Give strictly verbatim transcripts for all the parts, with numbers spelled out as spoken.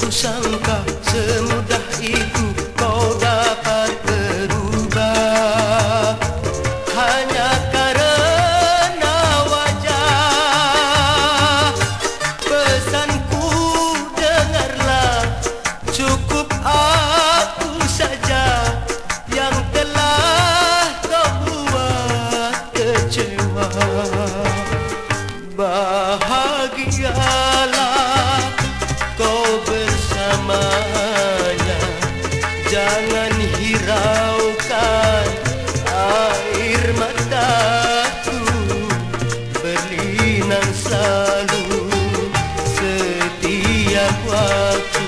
kusangka semudah itu kau dapat berubah. Hanya karena wajah, pesanku dengarlah, cukup aku saja yang telah kau buat kecewa. Bahagialah kau bersamanya, jangan hiraukan air mataku, berlinang selalu setiap waktu.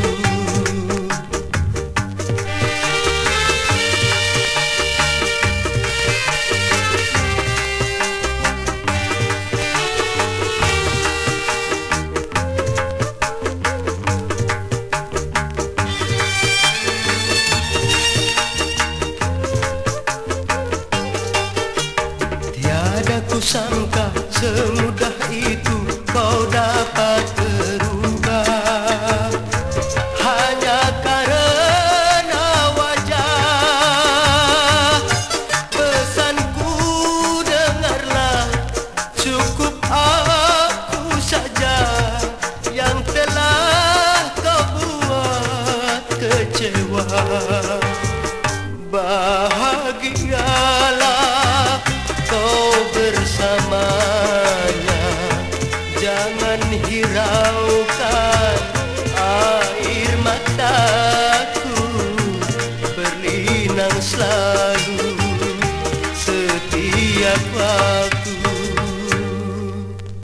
Kusangka semudah itu kau dapat berubah. Hanya karena wajah, pesanku dengarlah, cukup aku saja yang telah kau buat kecewa. Bahagialah kau bersamanya, jangan hiraukan air mataku, berlinang selalu setiap waktu.